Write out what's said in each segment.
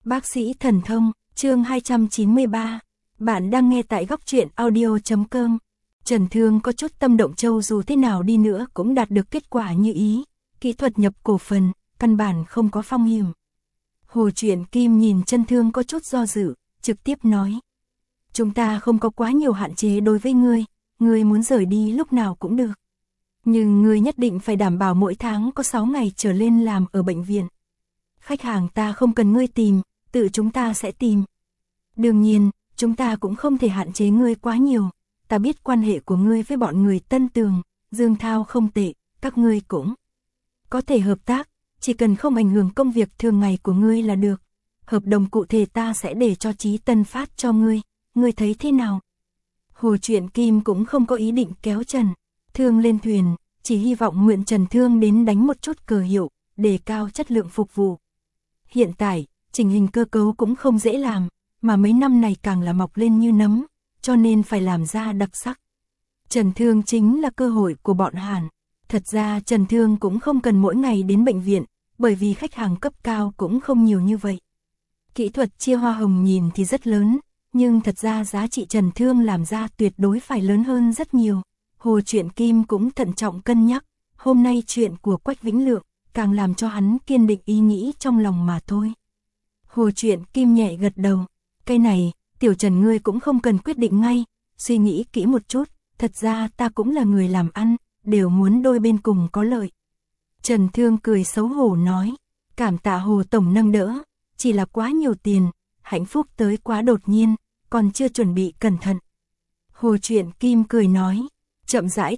Bác sĩ thần thông, chương 293. Bạn đang nghe tại góc truyện audio.com. Trần Thương có chút tâm động, châu dù thế nào đi nữa cũng đạt được kết quả như ý. Kỹ thuật nhập cổ phần, căn bản không có phong hiểm. Hồ Truyện Kim nhìn Trần Thương có chút do dự, trực tiếp nói. Chúng ta không có quá nhiều hạn chế đối với ngươi muốn rời đi lúc nào cũng được. Nhưng ngươi nhất định phải đảm bảo mỗi tháng có 6 ngày trở lên làm ở bệnh viện. Khách hàng ta không cần ngươi tìm, tự chúng ta sẽ tìm. Đương nhiên, chúng ta cũng không thể hạn chế ngươi quá nhiều. Ta biết quan hệ của ngươi với bọn người Tân Tường, Dương Thao không tệ, các ngươi cũng có thể hợp tác, chỉ cần không ảnh hưởng công việc thường ngày của ngươi là được. Hợp đồng cụ thể ta sẽ để cho Chí Tân phát cho ngươi thấy thế nào? Hồ Truyện Kim cũng không có ý định kéo Trần Thương lên thuyền, chỉ hy vọng nguyện Trần Thương đến đánh một chút cờ hiệu, đề cao chất lượng phục vụ. Hiện tại, chỉnh hình cơ cấu cũng không dễ làm, mà mấy năm này càng là mọc lên như nấm, cho nên phải làm ra đặc sắc. Trần Thương chính là cơ hội của bọn Hàn. Thật ra Trần Thương cũng không cần mỗi ngày đến bệnh viện, bởi vì khách hàng cấp cao cũng không nhiều như vậy. Kỹ thuật chia hoa hồng nhìn thì rất lớn, nhưng thật ra giá trị Trần Thương làm ra tuyệt đối phải lớn hơn rất nhiều. Hồ Truyện Kim cũng thận trọng cân nhắc, hôm nay chuyện của Quách Vĩnh Lượng càng làm cho hắn kiên định ý nghĩ trong lòng mà thôi. Hồ Truyện Kim nhẹ gật đầu, cái này, Tiểu Trần ngươi cũng không cần quyết định ngay, suy nghĩ kỹ một chút, thật ra ta cũng là người làm ăn, đều muốn đôi bên cùng có lợi. Trần Thương cười xấu hổ nói, cảm tạ Hồ Tổng nâng đỡ, chỉ là quá nhiều tiền, hạnh phúc tới quá đột nhiên, còn chưa chuẩn bị cẩn thận. Hồ Truyện Kim cười nói, chậm rãi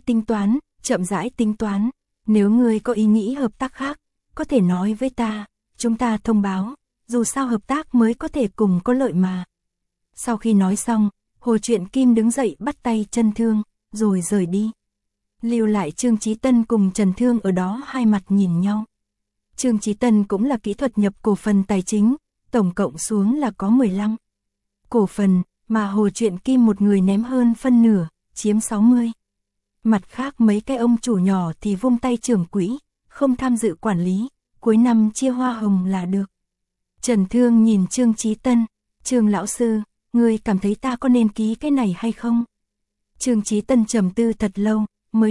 tính toán, nếu ngươi có ý nghĩ hợp tác khác, có thể nói với ta, chúng ta thông báo, dù sao hợp tác mới có thể cùng có lợi mà. Sau khi nói xong, Hồ Truyện Kim đứng dậy bắt tay Trần Thương, rồi rời đi. Lưu lại Trương Chí Tân cùng Trần Thương ở đó hai mặt nhìn nhau. Trương Chí Tân cũng là kỹ thuật nhập cổ phần tài chính, tổng cộng xuống là có 15 cổ phần, mà Hồ Truyện Kim một người ném hơn phân nửa, chiếm 60. Mặt khác mấy cái ông chủ nhỏ thì vung tay trưởng quỹ, không tham dự quản lý, cuối năm chia hoa hồng là được. Trần Thương nhìn Trương Chí Tân, Trương lão sư, ngươi cảm thấy ta có nên ký cái này hay không? Trương Chí Tân trầm tư thật lâu, mới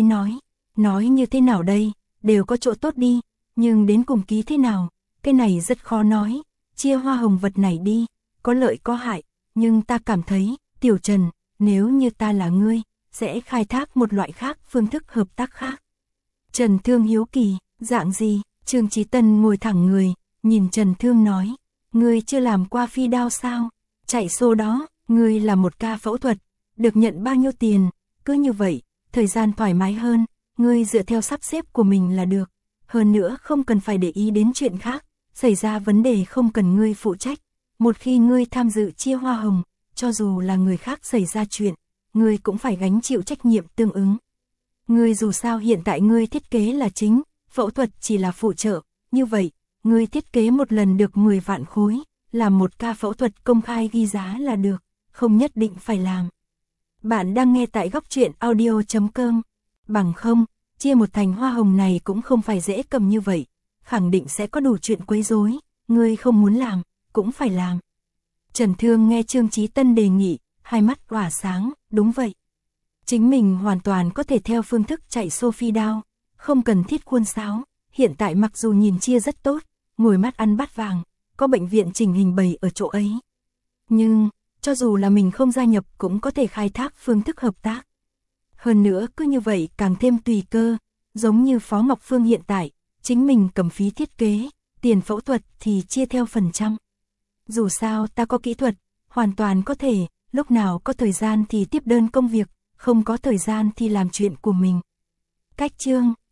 nói như thế nào đây, đều có chỗ tốt đi, nhưng đến cùng ký thế nào, cái này rất khó nói, chia hoa hồng vật này đi, có lợi có hại, nhưng ta cảm thấy, Tiểu Trần, nếu như ta là ngươi, sẽ khai thác một loại khác phương thức hợp tác khác. Trần Thương hiếu kỳ, dạng gì? Trương Chí Tân ngồi thẳng người, nhìn Trần Thương nói, ngươi chưa làm qua phi đao sao? Chạy xô đó, ngươi là một ca phẫu thuật, được nhận bao nhiêu tiền, cứ như vậy, thời gian thoải mái hơn, ngươi dựa theo sắp xếp của mình là được, hơn nữa không cần phải để ý đến chuyện khác, xảy ra vấn đề không cần ngươi phụ trách, một khi ngươi tham dự chia hoa hồng, cho dù là người khác xảy ra chuyện, ngươi cũng phải gánh chịu trách nhiệm tương ứng. Ngươi dù sao hiện tại ngươi thiết kế là chính, phẫu thuật chỉ là phụ trợ, như vậy, ngươi thiết kế một lần được 10 vạn khối, làm một ca phẫu thuật công khai ghi giá là được, không nhất định phải làm. Bạn đang nghe tại góc truyện audio.com, bằng không, chia một thành hoa hồng này cũng không phải dễ cầm như vậy, khẳng định sẽ có đủ chuyện quấy rối, ngươi không muốn làm, cũng phải làm. Trần Thương nghe Trương Chí Tân đề nghị, hai mắt tỏa sáng, đúng vậy. Chính mình hoàn toàn có thể theo phương thức chạy xô phi đao, không cần thiết khuôn sáo, hiện tại mặc dù nhìn chia rất tốt, ngồi mắt ăn bát vàng, có bệnh viện chỉnh hình bày ở chỗ ấy. Nhưng, cho dù là mình không gia nhập cũng có thể khai thác phương thức hợp tác. Hơn nữa cứ như vậy càng thêm tùy cơ, giống như Phó Ngọc Phương hiện tại, chính mình cầm phí thiết kế, tiền phẫu thuật thì chia theo phần trăm. Dù sao ta có kỹ thuật, hoàn toàn có thể, lúc nào có thời gian thì tiếp đơn công việc, không có thời gian thì làm chuyện của mình. Cách chương